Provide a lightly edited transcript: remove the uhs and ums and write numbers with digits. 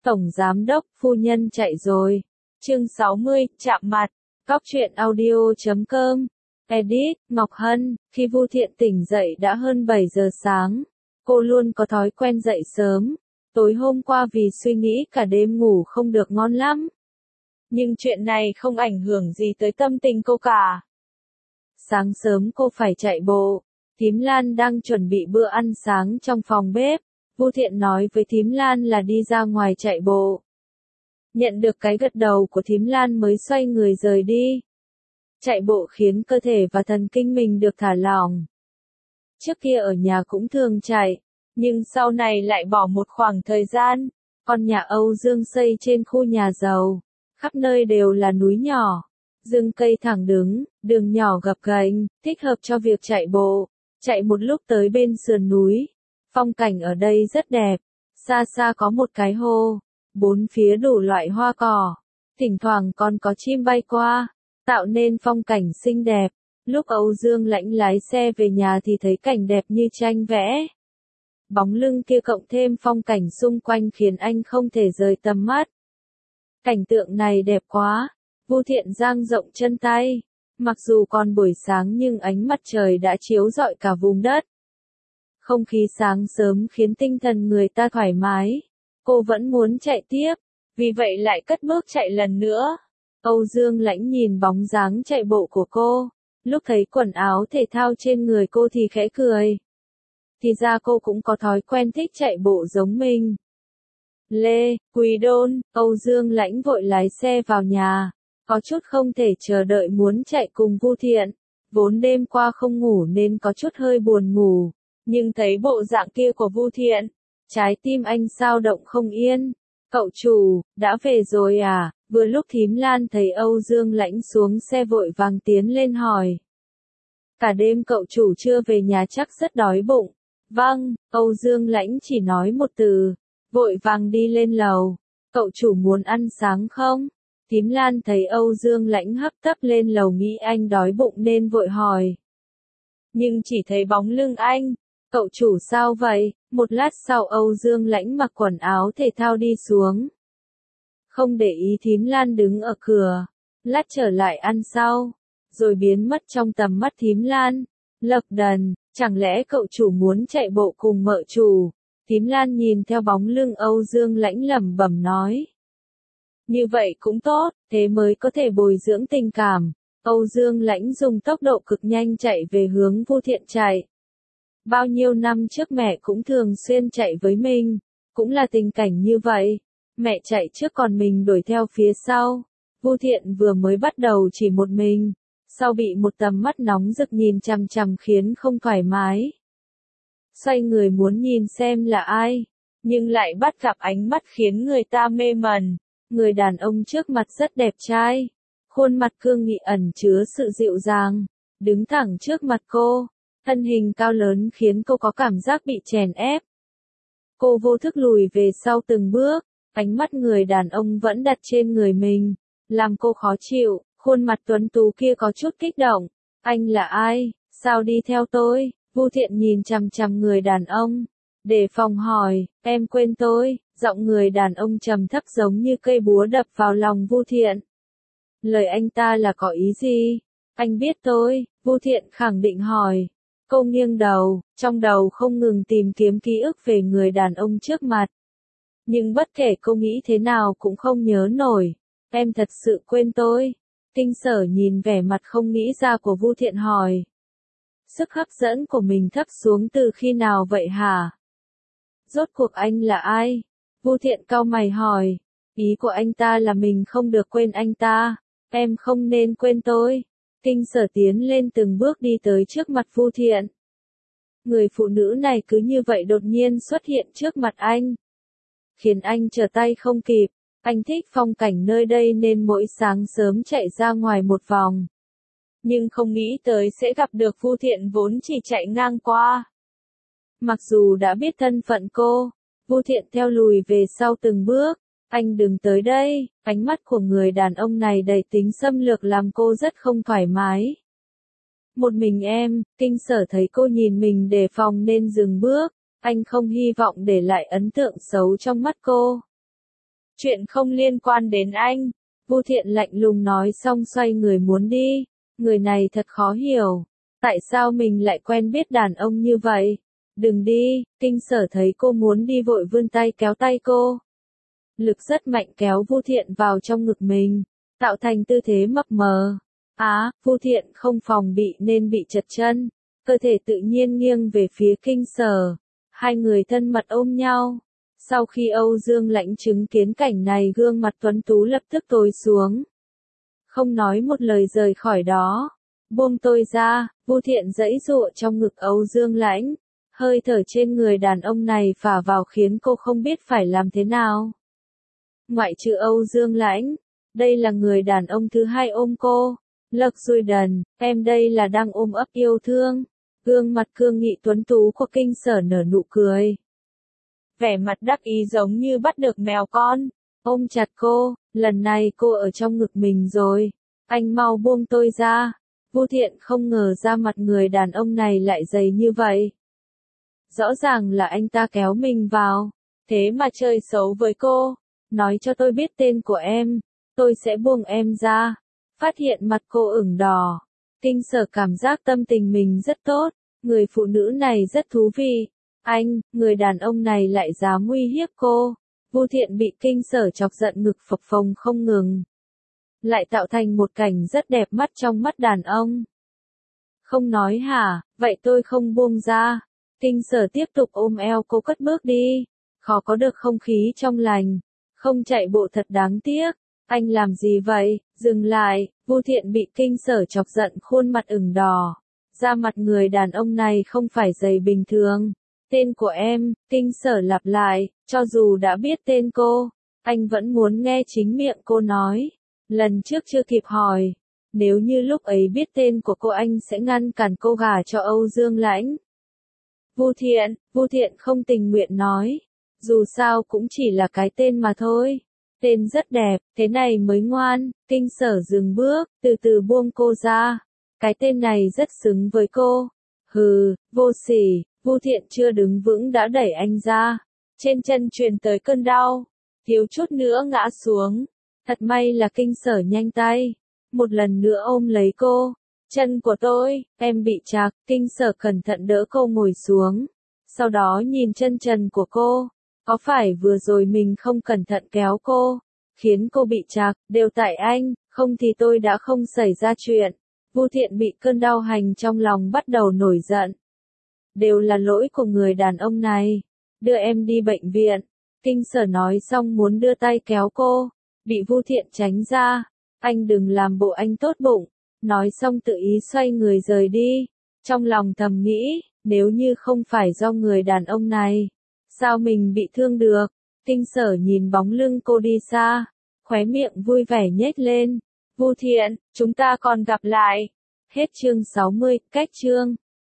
Tổng giám đốc, phu nhân chạy rồi. Chương 60, chạm mặt. Cóc truyện audio.com. Edit, Ngọc Hân. Khi Vu Thiện tỉnh dậy đã hơn 7 giờ sáng. Cô luôn có thói quen dậy sớm. Tối hôm qua vì suy nghĩ cả đêm ngủ không được ngon lắm. Nhưng chuyện này không ảnh hưởng gì tới tâm tình cô cả. Sáng sớm cô phải chạy bộ. Thím Lan đang chuẩn bị bữa ăn sáng trong phòng bếp. Vu Thiện nói với thím Lan là đi ra ngoài chạy bộ. Nhận được cái gật đầu của thím Lan mới xoay người rời đi. Chạy bộ khiến cơ thể và thần kinh mình được thả lỏng. Trước kia ở nhà cũng thường chạy, nhưng sau này lại bỏ một khoảng thời gian. Con nhà Âu Dương xây trên khu nhà giàu, khắp nơi đều là núi nhỏ, rừng cây thẳng đứng, đường nhỏ gập ghềnh, thích hợp cho việc chạy bộ. Chạy một lúc tới bên sườn núi, phong cảnh ở đây rất đẹp, xa xa có một cái hồ, bốn phía đủ loại hoa cỏ, thỉnh thoảng còn có chim bay qua, tạo nên phong cảnh xinh đẹp. Lúc Âu Dương Lãnh lái xe về nhà thì thấy cảnh đẹp như tranh vẽ. Bóng lưng kia cộng thêm phong cảnh xung quanh khiến anh không thể rời tầm mắt. Cảnh tượng này đẹp quá. Vu Thiện dang rộng chân tay. Mặc dù còn buổi sáng nhưng ánh mặt trời đã chiếu rọi cả vùng đất. Không khí sáng sớm khiến tinh thần người ta thoải mái. Cô vẫn muốn chạy tiếp, vì vậy lại cất bước chạy lần nữa. Âu Dương Lãnh nhìn bóng dáng chạy bộ của cô. Lúc thấy quần áo thể thao trên người cô thì khẽ cười. Thì ra cô cũng có thói quen thích chạy bộ giống mình. Lê, Quỳ Đôn, Âu Dương Lãnh vội lái xe vào nhà. Có chút không thể chờ đợi muốn chạy cùng Vu Thiện. Vốn đêm qua không ngủ nên có chút hơi buồn ngủ. Nhưng thấy bộ dạng kia của Vu Thiện, trái tim anh dao động không yên. Cậu chủ, đã về rồi à? Vừa lúc thím Lan thấy Âu Dương Lãnh xuống xe vội vàng tiến lên hỏi. Cả đêm cậu chủ chưa về nhà chắc rất đói bụng. Vâng, Âu Dương Lãnh chỉ nói một từ, vội vàng đi lên lầu. Cậu chủ muốn ăn sáng không? Thím Lan thấy Âu Dương Lãnh hấp tấp lên lầu nghĩ anh đói bụng nên vội hỏi. Nhưng chỉ thấy bóng lưng anh. Cậu chủ sao vậy? Một lát sau Âu Dương Lãnh mặc quần áo thể thao đi xuống. Không để ý thím Lan đứng ở cửa. Lát trở lại ăn sau. Rồi biến mất trong tầm mắt thím Lan. Lộc đần, chẳng lẽ cậu chủ muốn chạy bộ cùng mợ chủ? Thím Lan nhìn theo bóng lưng Âu Dương Lãnh lẩm bẩm nói. Như vậy cũng tốt, thế mới có thể bồi dưỡng tình cảm. Âu Dương Lãnh dùng tốc độ cực nhanh chạy về hướng Vu Thiện chạy. Bao nhiêu năm trước mẹ cũng thường xuyên chạy với mình, cũng là tình cảnh như vậy. Mẹ chạy trước còn mình đuổi theo phía sau. Vu Thiện vừa mới bắt đầu chỉ một mình, sau bị một tầm mắt nóng rực nhìn chằm chằm khiến không thoải mái. Xoay người muốn nhìn xem là ai, nhưng lại bắt gặp ánh mắt khiến người ta mê mẩn. Người đàn ông trước mặt rất đẹp trai, khuôn mặt cương nghị ẩn chứa sự dịu dàng, đứng thẳng trước mặt cô, thân hình cao lớn khiến cô có cảm giác bị chèn ép. Cô vô thức lùi về sau từng bước, ánh mắt người đàn ông vẫn đặt trên người mình, làm cô khó chịu, khuôn mặt tuấn tú kia có chút kích động. Anh là ai? Sao đi theo tôi? Vu Thiện nhìn chằm chằm người đàn ông, đề phòng hỏi, em quên tôi. Giọng người đàn ông trầm thấp giống như cây búa đập vào lòng Vu Thiện. Lời anh ta là có ý gì? Anh biết tôi, Vu Thiện khẳng định hỏi. Cô nghiêng đầu, trong đầu không ngừng tìm kiếm ký ức về người đàn ông trước mặt. Nhưng bất kể cô nghĩ thế nào cũng không nhớ nổi. Em thật sự quên tôi. Kinh Sở nhìn vẻ mặt không nghĩ ra của Vu Thiện hỏi. Sức hấp dẫn của mình thấp xuống từ khi nào vậy hả? Rốt cuộc anh là ai? Vu Thiện cau mày hỏi. Ý của anh ta là mình không được quên anh ta. Em không nên quên tôi. Kinh Sở tiến lên từng bước đi tới trước mặt Vu Thiện. Người phụ nữ này cứ như vậy đột nhiên xuất hiện trước mặt anh, khiến anh trở tay không kịp. Anh thích phong cảnh nơi đây nên mỗi sáng sớm chạy ra ngoài một vòng. Nhưng không nghĩ tới sẽ gặp được Vu Thiện vốn chỉ chạy ngang qua. Mặc dù đã biết thân phận cô, Vu Thiện theo lùi về sau từng bước. Anh đừng tới đây, ánh mắt của người đàn ông này đầy tính xâm lược làm cô rất không thoải mái. Một mình em, Kinh Sở thấy cô nhìn mình đề phòng nên dừng bước, anh không hy vọng để lại ấn tượng xấu trong mắt cô. Chuyện không liên quan đến anh. Vu Thiện lạnh lùng nói xong xoay người muốn đi. Người này thật khó hiểu. Tại sao mình lại quen biết đàn ông như vậy? Đừng đi, Kinh Sở thấy cô muốn đi vội vươn tay kéo tay cô. Lực rất mạnh kéo Vu Thiện vào trong ngực mình, tạo thành tư thế mập mờ. Vu Thiện không phòng bị nên bị trật chân, cơ thể tự nhiên nghiêng về phía Kinh Sở. Hai người thân mật ôm nhau. Sau khi Âu Dương Lãnh chứng kiến cảnh này, gương mặt tuấn tú lập tức tối xuống. Không nói một lời rời khỏi đó. Buông tôi ra, Vu Thiện giãy giụa trong ngực Âu Dương Lãnh. Hơi thở trên người đàn ông này phả vào khiến cô không biết phải làm thế nào. Ngoại trừ Âu Dương Lãnh, đây là người đàn ông thứ hai ôm cô. Lộc Duy Đần, em đây là đang ôm ấp yêu thương. Gương mặt cương nghị tuấn tú của Kinh Sở nở nụ cười. Vẻ mặt đắc ý giống như bắt được mèo con. Ôm chặt cô, lần này cô ở trong ngực mình rồi. Anh mau buông tôi ra. Vu Thiện không ngờ ra mặt người đàn ông này lại dày như vậy. Rõ ràng là anh ta kéo mình vào. Thế mà chơi xấu với cô. Nói cho tôi biết tên của em. Tôi sẽ buông em ra. Phát hiện mặt cô ửng đỏ. Kinh Sở cảm giác tâm tình mình rất tốt. Người phụ nữ này rất thú vị. Người đàn ông này lại dám uy hiếp cô. Vu Thiện bị Kinh Sở chọc giận, ngực phập phồng không ngừng. Lại tạo thành một cảnh rất đẹp mắt trong mắt đàn ông. Không nói hả, vậy tôi không buông ra. Kinh Sở tiếp tục ôm eo cô cất bước đi. Khó có được không khí trong lành. Không chạy bộ thật đáng tiếc. Anh làm gì vậy, dừng lại. Vu Thiện bị Kinh Sở chọc giận, khuôn mặt ửng đỏ. Da mặt người đàn ông này không phải dày bình thường. Tên của em, Kinh Sở lặp lại, cho dù đã biết tên cô, anh vẫn muốn nghe chính miệng cô nói. Lần trước chưa kịp hỏi, nếu như lúc ấy biết tên của cô anh sẽ ngăn cản cô gả cho Âu Dương Lãnh. Vu Thiện không tình nguyện nói, dù sao cũng chỉ là cái tên mà thôi. Tên rất đẹp, thế này mới ngoan. Kinh Sở dừng bước, từ từ buông cô ra. Cái tên này rất xứng với cô. Hừ, vô sỉ. Vu Thiện chưa đứng vững đã đẩy anh ra. Trên chân truyền tới cơn đau. Thiếu chút nữa ngã xuống. Thật may là Kinh Sở nhanh tay. Một lần nữa ôm lấy cô. Chân của tôi, em bị trạc. Kinh Sở cẩn thận đỡ cô ngồi xuống. Sau đó nhìn chân trần của cô. Có phải vừa rồi mình không cẩn thận kéo cô, khiến cô bị trạc, đều tại anh, không thì tôi đã không xảy ra chuyện. Vu Thiện bị cơn đau hành trong lòng bắt đầu nổi giận. Đều là lỗi của người đàn ông này. Đưa em đi bệnh viện. Kinh Sở nói xong muốn đưa tay kéo cô. Bị Vu Thiện tránh ra. Anh đừng làm bộ anh tốt bụng. Nói xong tự ý xoay người rời đi. Trong lòng thầm nghĩ, nếu như không phải do người đàn ông này, sao mình bị thương được? Kinh Sở nhìn bóng lưng cô đi xa. Khóe miệng vui vẻ nhếch lên. Vu Thiện, chúng ta còn gặp lại. Hết chương 60, cách chương.